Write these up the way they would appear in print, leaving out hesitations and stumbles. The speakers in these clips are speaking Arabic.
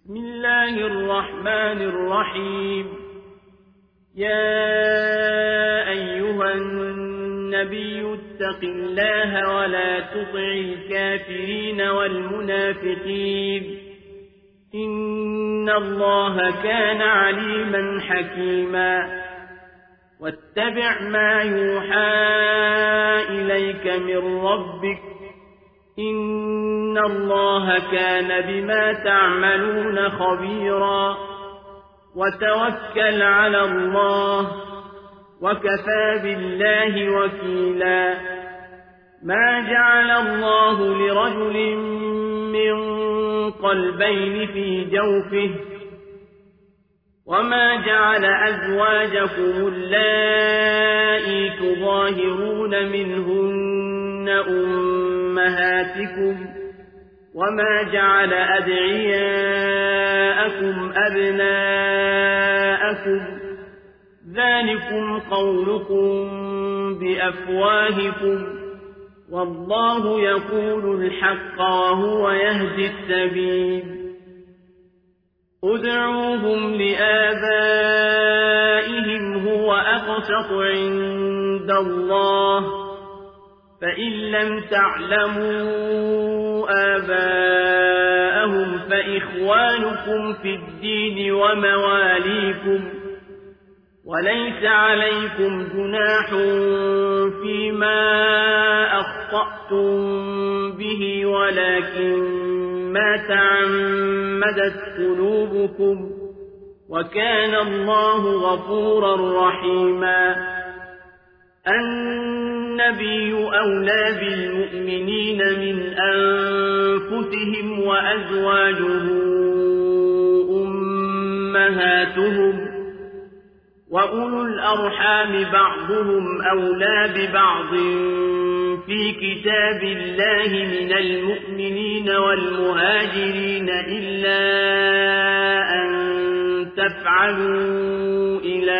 بسم الله الرحمن الرحيم. يا أيها النبي اتق الله ولا تطع الكافرين والمنافقين إن الله كان عليما حكيما. واتبع ما يوحى إليك من ربك إن الله كان بما تعملون خبيرا. وتوكل على الله وكفى بالله وكيلا. ما جعل الله لرجل من قلبين في جوفه وما جعل أزواجكم اللائي تظاهرون منهن أمهاتكم وما جعل أدعياءكم أبناءكم ذلكم قولكم بأفواهكم والله يقول الحق وهو يهدي السبيل. ادعوهم لآبائهم هو أقسط عند الله فإن لم تعلموا آباءهم فإخوانكم في الدين ومواليكم وليس عليكم جناح فيما أخطأتم به ولكن ما تعمدت قلوبكم وكان الله غفورا رحيما. النبي أولى بالمؤمنين من أنفسهم وأزواجه أمهاتهم وأولو الأرحام بعضهم أولى ببعض في كتاب الله من المؤمنين والمهاجرين إلا أن تفعلوا إلى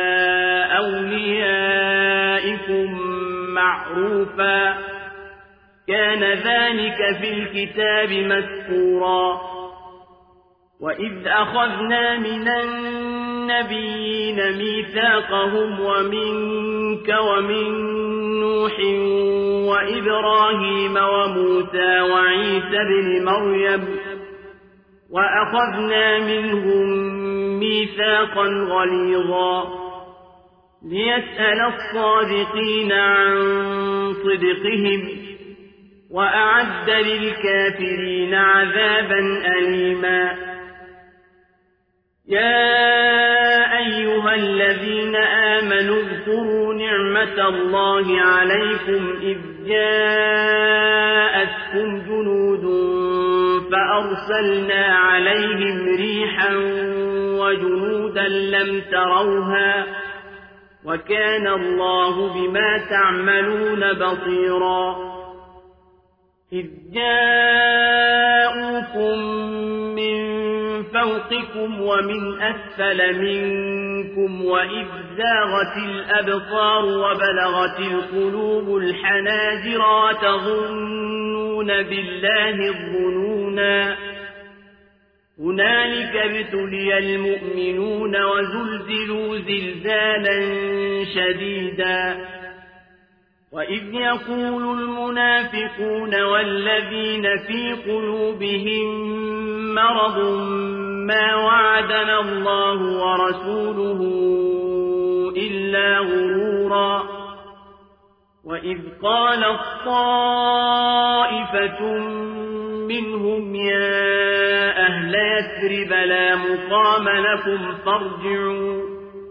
أوليائكم معروفا كان ذلك في الكتاب مسطورا. وإذ أخذنا من النبيين ميثاقهم ومنك ومن نوح وإبراهيم وموسى وعيسى بن مريم وأخذنا منهم ميثاقا غليظا ليسأل الصادقين عن صدقهم وأعد للكافرين عذابا أليما. يا أيها الذين آمنوا اذكروا نعمة الله عليكم إذ جاءتكم جنود فأرسلنا عليهم ريحا وجنودا لم تروها وكان الله بما تعملون بصيرا. إذ جاءوكم من فوقكم ومن أسفل منكم وإذ زاغت الأبصار وبلغت القلوب الحناجر وتظنون بالله الظنونا. هنالك ابتلي المؤمنون وزلزلوا زلزالا شديدا. وإذ يقول المنافقون والذين في قلوبهم مرض ما وعدنا الله ورسوله إلا غرورا. وإذ قالت طائفة منهم يا أهل يثرب لا مقام لكم فارجعوا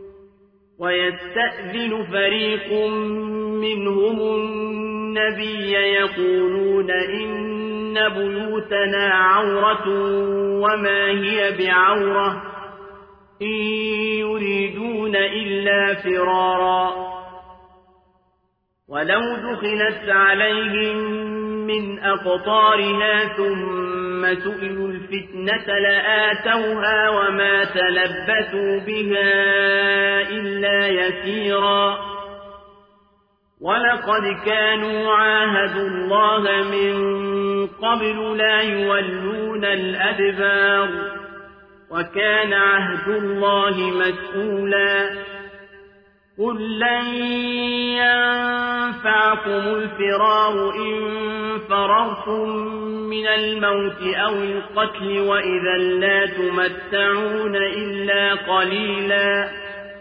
ويستأذن فريق منهم النبي يقولون إن بيوتنا عورة وما هي بعورة إن يريدون إلا فرارا. ولو دخلت عليهم من أقطارها ثم سئلوا الفتنة لآتوها وما تلبثوا بها إلا يسيرا. ولقد كانوا عاهدوا الله من قبل لا يولون الأدبار وكان عهد الله مسؤولا قل لن ينفعكم الفرار إن فررتم من الموت أو القتل وإذا لا تمتعون إلا قليلا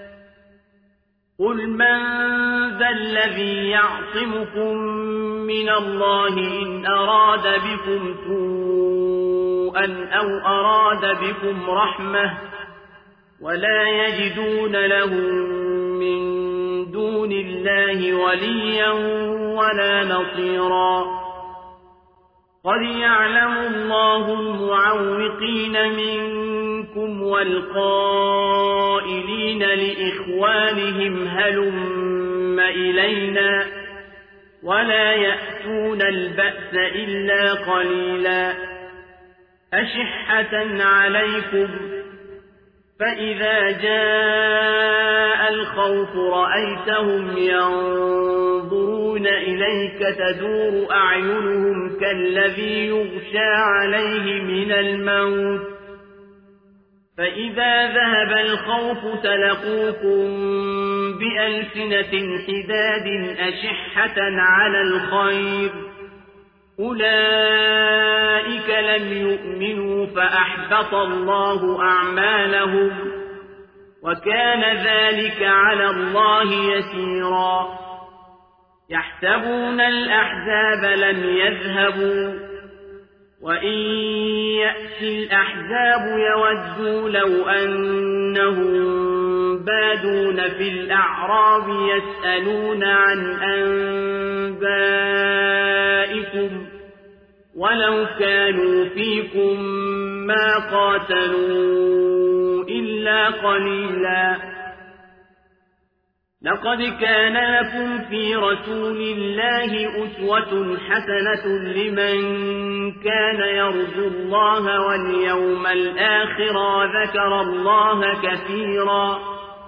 قل من ذا الذي يعصمكم من الله إن أراد بكم سوءا أو أراد بكم رحمة ولا يجدون لهم من دون الله وليا ولا نصيرا قد يعلم الله المعوقين منكم والقائلين لإخوانهم هلم إلينا ولا يأتون البأس إلا قليلا أشحة عليكم فإذا جاء الخوف رأيتهم ينظرون إليك تدور أعينهم كالذي يغشى عليه من الموت فإذا ذهب الخوف سلقوكم بألسنة حداد أشحة على الخير أولئك لم يؤمنوا فأحبط الله أعمالهم وكان ذلك على الله يسيرا يحسبون الأحزاب لم يذهبوا وإن يأتي الأحزاب يودوا لو أنهم بادون في الأعراب يسألون عن أنبائكم ولو كانوا فيكم ما قاتلوا إلا قليلا لقد كان لكم في رسول الله أسوة حسنة لمن كان يرجو الله واليوم الآخر وذكر الله كثيرا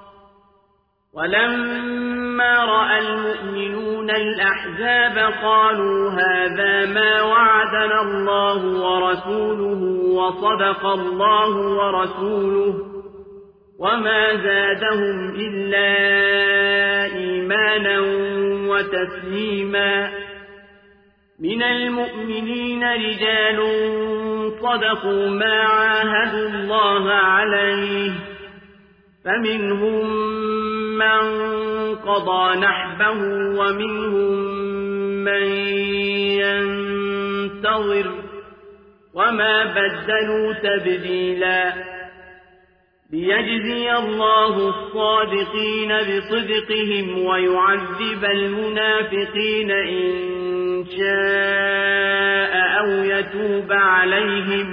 ولما رأى المؤمنون الأحزاب قالوا هذا ما وعدنا الله ورسوله وصدق الله ورسوله وما زادهم إلا إيمانا وتسليما من المؤمنين رجال صدقوا ما عاهدوا الله عليه فمنهم من قضى نحبه ومنهم من ينتظر وما بدلوا تبديلا ليجزي الله الصادقين بصدقهم ويعذب المنافقين إن شاء أو يتوب عليهم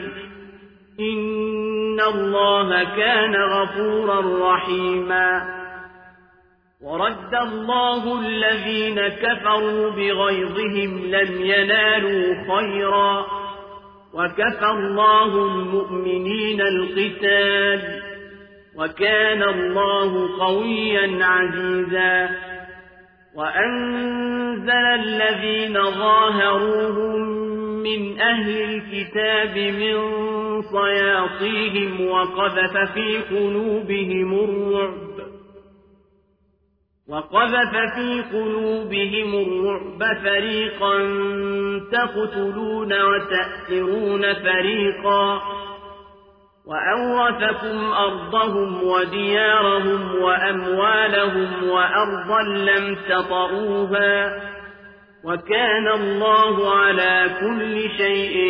إن الله كان غفورا رحيما ورد الله الذين كفروا بغيظهم لم ينالوا خيرا وكفى الله المؤمنين القتال وكان الله قويا عزيزا وأنزل الذين ظاهروهم من أهل الكتاب من صياصيهم وقذف في قلوبهم الرعب فريقا تقتلون وتأسرون فريقا وأورثكم أرضهم وديارهم وأموالهم وأرضا لم تطئوها وكان الله على كل شيء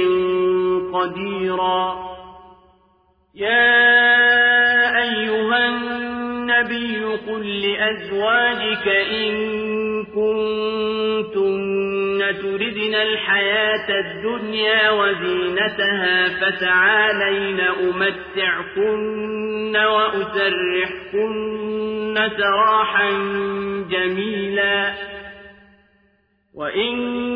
قديرا يا أيها النبي قل لأزواجك إن كنتن تردن الحياة الدنيا وزينتها فتعالين أمتعكن وأسرحكن سراحا جميلا وإن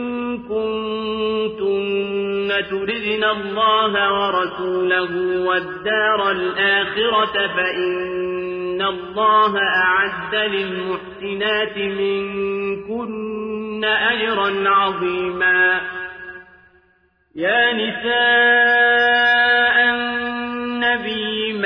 كنتن تردن الله ورسوله والدار الآخرة فإن الله أعد للمحسنات منكن أجرا عظيما يا نساء النبي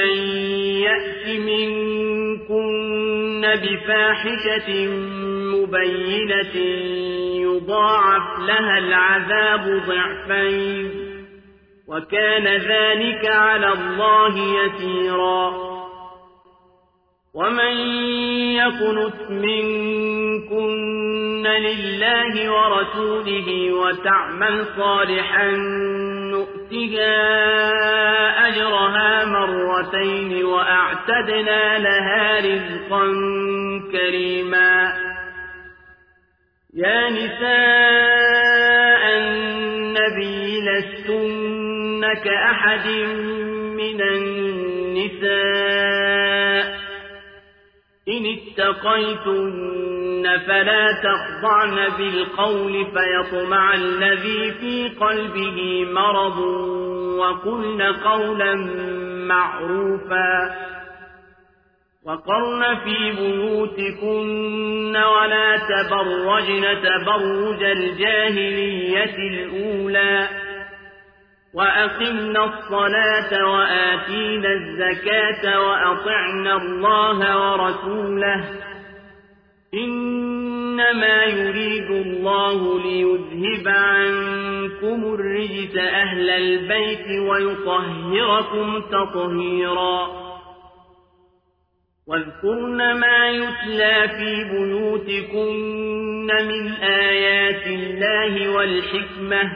يأت منكن بفاحشة مبينة يضاعف لها العذاب ضعفين وكان ذلك على الله يسيرا ومن يقنت منكن لله ورسوله وتعمل صالحا نؤتها أجرها مرتين وأعتدنا لها رزقا كريما يا نساء النبي لستن كأحد من النساء إن اتقيتن فلا تخضعن بالقول فيطمع الذي في قلبه مرض وقلن قولا معروفا وقرن في بيوتكن ولا تبرجن تبرج الجاهلية الأولى وأقمنا الصلاة وآتينا الزكاة وأطعنا الله ورسوله إنما يريد الله ليذهب عنكم الرجس أهل البيت ويطهركم تطهيرا واذكرن ما يتلى في بيوتكن من آيات الله والحكمة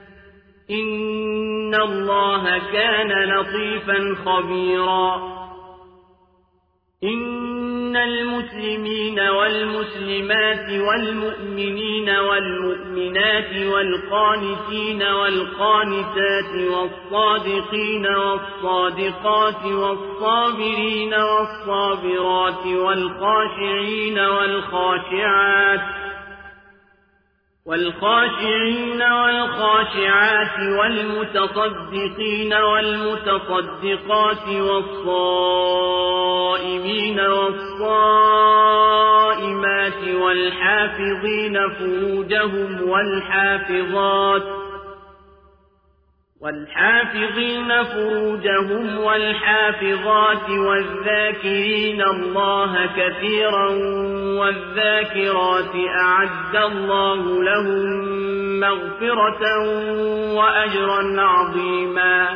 إن الله كان لطيفا خبيرا إن المسلمين والمسلمات والمؤمنين والمؤمنات والقانتين والقانتات والصادقين والصادقات والصابرين والصابرات والخاشعين والخاشعات والمتصدقين والمتصدقات والصائمين والصائمات والحافظين فروجهم والحافظات والذاكرين الله كثيرا والذاكرات أعد الله لهم مغفرة وأجرا عظيما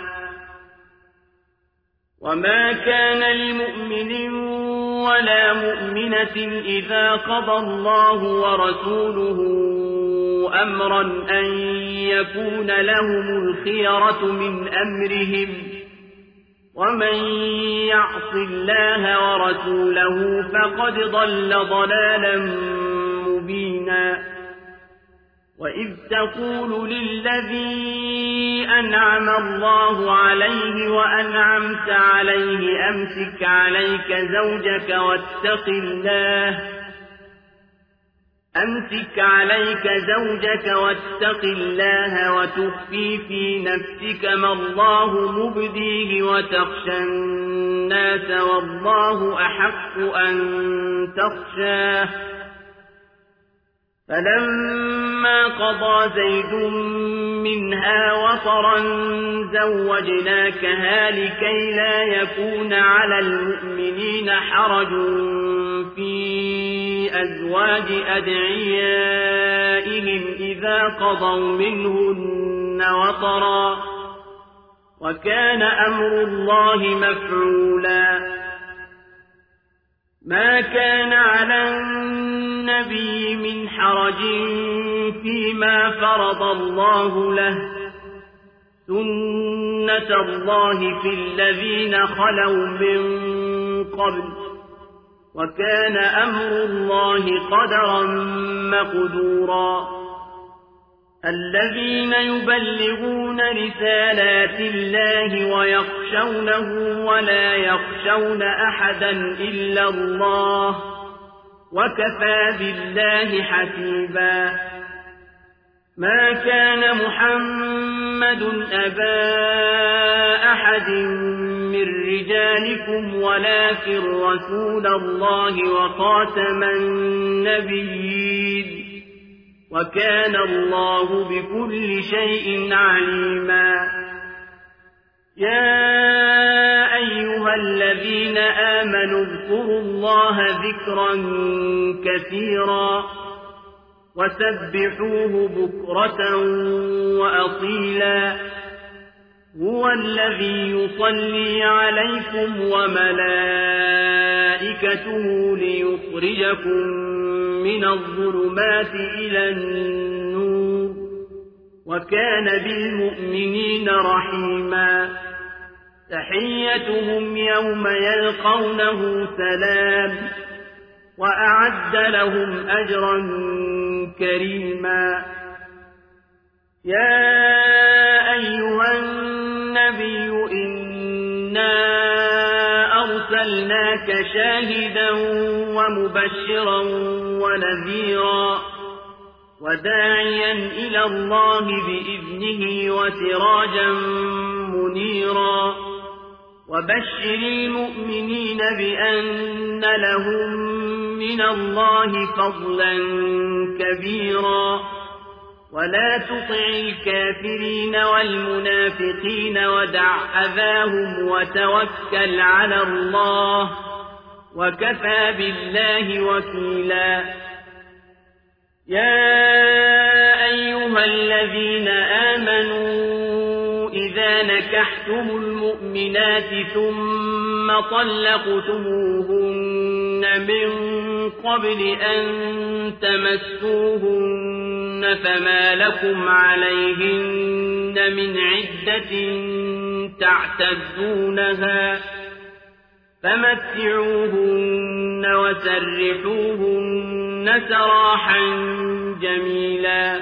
وما كان لمؤمن ولا مؤمنة إذا قضى الله ورسوله أمرا أن يكون لهم الخيرة من أمرهم ومن يعص الله ورسوله فقد ضل ضلالا مبينا وإذ تقول للذي أنعم الله عليه وأنعمت عليه أمسك عليك زوجك واتق الله وتخفي في نفسك ما الله مبديه وتخشى الناس والله أحق أن تخشاه فلما قضى زيد منها وطرا زوجناكها لكي لا يكون على المؤمنين حرج في أزواج أدعيائهم إذا قضوا منهن وطرا وكان أمر الله مفعولا ما كان على النبي من حرج فيما فرض الله له سنة الله في الذين خلوا من قبل وكان أمر الله قدرا مقدورا الذين يبلغون رسالات الله ويخشونه ولا يخشون أحدا إلا الله وكفى بالله حسيبا ما كان محمد أبا أحد من رجالكم ولكن رسول الله وخاتم النبيين وكان الله بكل شيء عليما يا أيها الذين آمنوا اذكروا الله ذكرا كثيرا وسبحوه بكرة وأصيلا هو الذي يصلي عليكم وملائكته ليخرجكم من الظلمات إلى النور وكان بالمؤمنين رحيما تحيتهم يوم يلقونه سلام وأعد لهم أجرا كريما يا أيها النبي إنا أرسلناك شاهدا ومبشرا ونذيرا وداعيا إلى الله بإذنه وسراجا منيرا وبشر المؤمنين بأن لهم من الله فضلا كبيرا ولا تطع الكافرين والمنافقين ودع أذاهم وتوكل على الله وكفى بالله وكيلا يا أيها الذين آمنوا إذا نكحتم المؤمنات ثم طلقتموهن من قبل أن تمسوهن فما لكم عليهن من عدة تعتدونها فمتعوهن وسرحوهن سراحا جميلا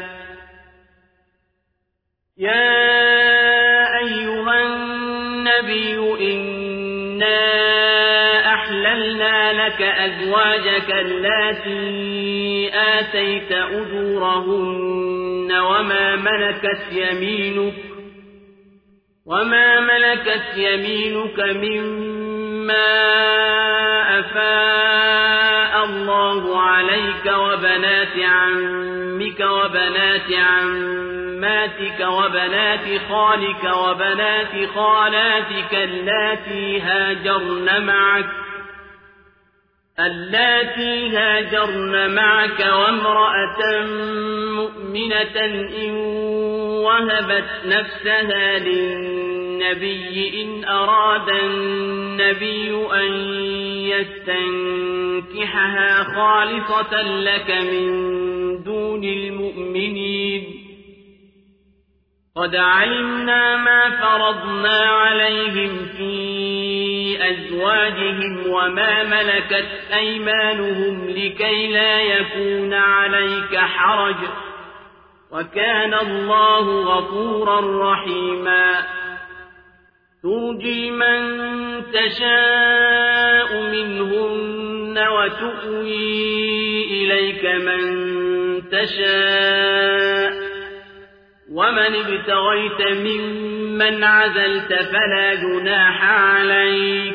يا أيها النبي إنا أحللنا لك أزواجك اللاتي آتيت أجورهن وما ملكت يمينك مما أفاء الله عليك وبنات عمك وبنات عماتك وبنات خالك وبنات خالاتك اللاتي هاجرن معك وامرأة مؤمنة إن وهبت نفسها للنبي إن أراد النبي أن يستنكحها خالصة لك من دون المؤمنين قد علمنا ما فرضنا عليهم في أزواجهم وما ملكت أيمانهم لكي لا يكون عليك حرج وكان الله غفورا رحيما ترجي من تشاء منهن وتؤوي إليك من تشاء ومن ابتغيت ممن عزلت فلا جناح عليك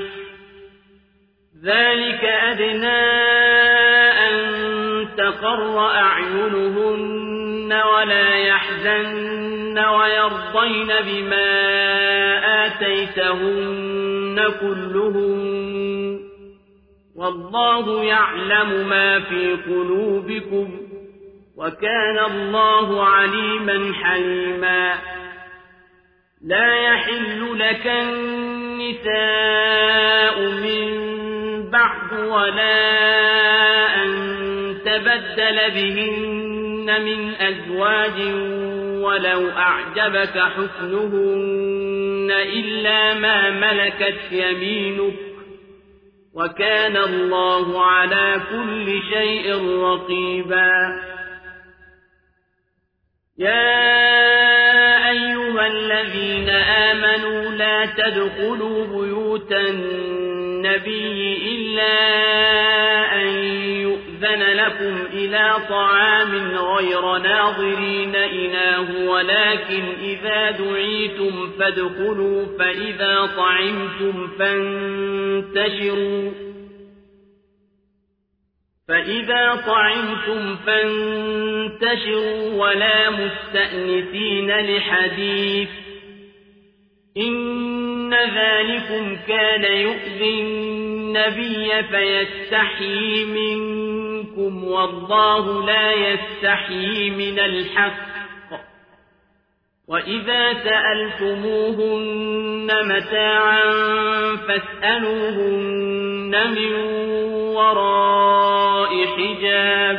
ذلك أدنى أن تقر أعينهن ولا يحزن ويرضين بما آتيتهن كلهن والله يعلم ما في قلوبكم وكان الله عليما حليما لا يحل لك النساء من بعد ولا أن تبدل بهن من أزواج ولو أعجبك حسنهن إلا ما ملكت يمينك وكان الله على كل شيء رقيبا يا أيها الذين آمنوا لا تدخلوا بيوت النبي إلا أن يؤذن لكم إلى طعام غير ناظرين إناه ولكن إذا دعيتم فادخلوا فإذا طعمتم فانتشروا ولا مستأنسين لحديث إن ذلكم كان يؤذي النبي فيستحيي منكم والله لا يستحيي من الحق وإذا سألتموهن متاعا فاسألوهن من وراء حجاب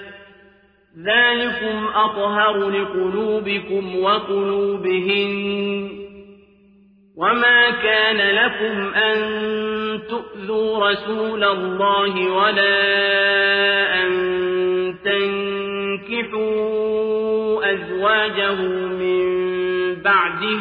ذلكم أطهر لقلوبكم وقلوبهن وما كان لكم أن تؤذوا رسول الله ولا أن تنكحوا أزواجه من بعده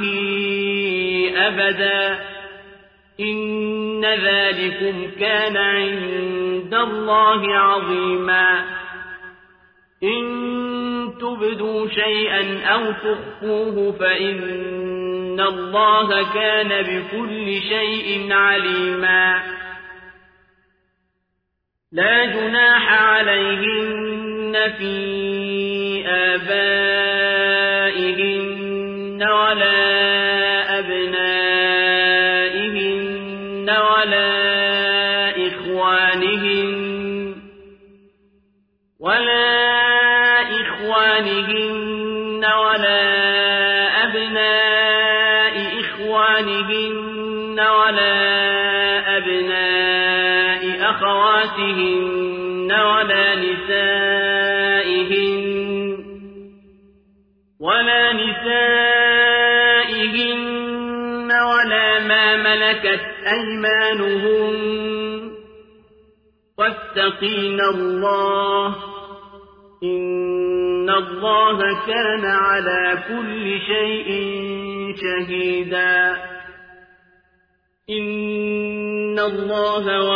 أبدا إن ذلكم كان عند الله عظيما إن تبدوا شيئا أو تخفوه فإن الله كان بكل شيء عليما لا جناح عليهن في آبائهن ولا أبنائهن ولا إخوانهن ولا أبناء إخوانهن ولا أبناء أخواتهن ولا نسائهن ولا ما ملكت أيمانهن واتقين الله إن الله كان على كل شيء شهيدا إن الله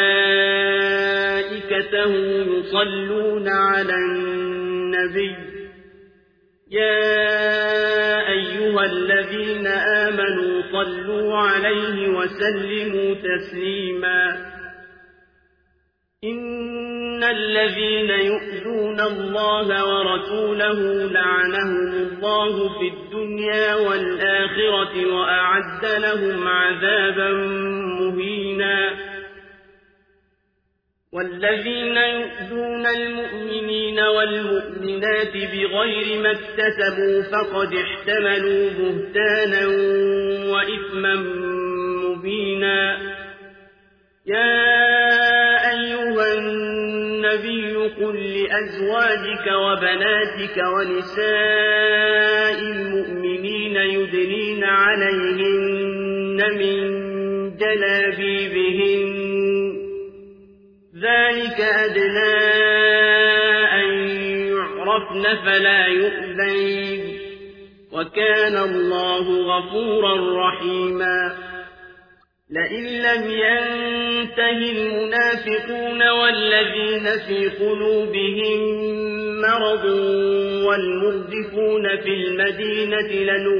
وملائكته يصلون على النبي يا أيها الذين آمنوا صلوا عليه وسلموا تسليما إن الذين يؤذون الله ورسوله لعنهم الله في الدنيا والآخرة وأعد لهم عذابا مهينا والذين يؤذون المؤمنين والمؤمنات بغير ما اكتسبوا فقد احتملوا بهتانا وإثما مبينا يا أيها النبي قل لأزواجك وبناتك ونساء المؤمنين يدنين عليهن من جلابيبهن ذلك أدنى أن يعرفن فلا يؤذين وكان الله غفورا رحيما لئن لم ينته المنافقون والذين في قلوبهم مرض والمردفون في المدينة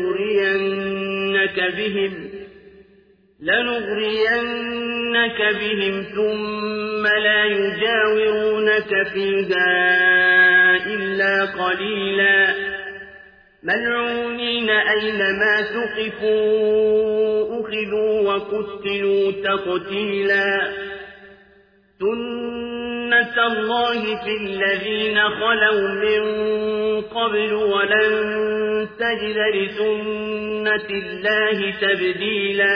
لنغرينك بهم ثم لا يجاورونك فيها إلا قليلا ملعونين أينما ثقفوا أخذوا وقتلوا تقتيلا سنة الله في الذين خلوا من قبل ولن تجد لسنة الله تبديلا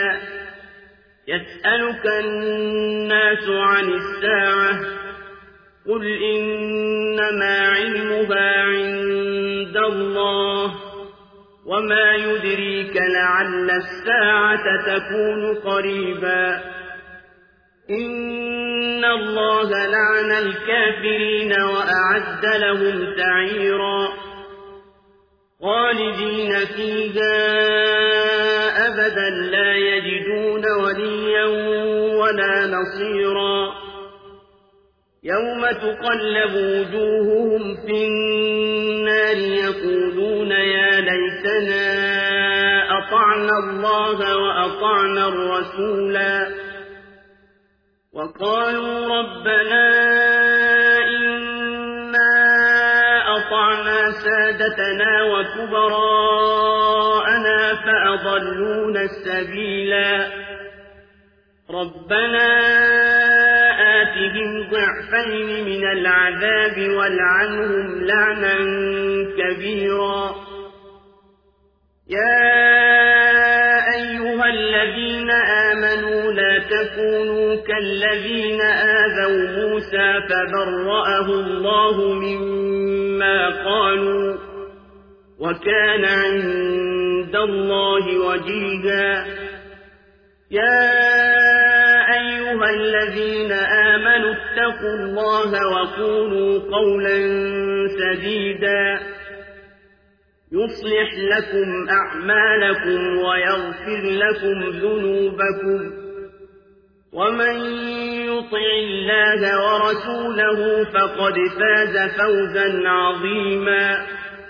يسألك الناس عن الساعة قل إنما علمها عند الله وما يدريك لعل الساعة تكون قريبا إن الله لعن الكافرين وأعد لهم سعيرا خالدين فيها أبدا لا يجدون وليا ولا نصيرا يوم تقلب وجوههم في النار يقولون يا ليتنا أطعنا الله وأطعنا الرسولا وقالوا ربنا إنا أطعنا سادتنا آلهتنا وكبراءنا فأضلونا السبيلا ربنا آتهم ضعفين من العذاب والعنهم لعنا كبيرا يا أيها الذين آمنوا لا تكونوا كالذين آذوا موسى فبرأه الله مما قالوا وكان عند الله وجيها يا أيها الذين آمنوا اتقوا الله وقولوا قولا سديدا يصلح لكم أعمالكم ويغفر لكم ذنوبكم ومن يطع الله ورسوله فقد فاز فوزا عظيما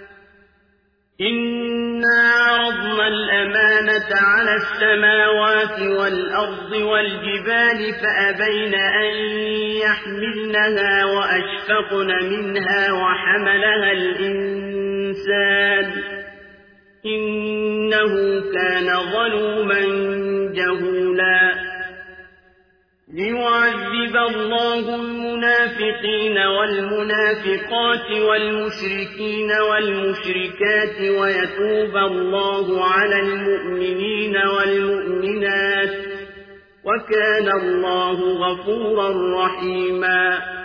إنا عرضنا الأمانة على السماوات والأرض والجبال فأبين أن يحملنها وأشفقن منها وحملها الإنسان إنه كان ظلوما جهولا ليعذب الله المنافقين والمنافقات والمشركين والمشركات ويتوب الله على المؤمنين والمؤمنات وكان الله غفورا رحيما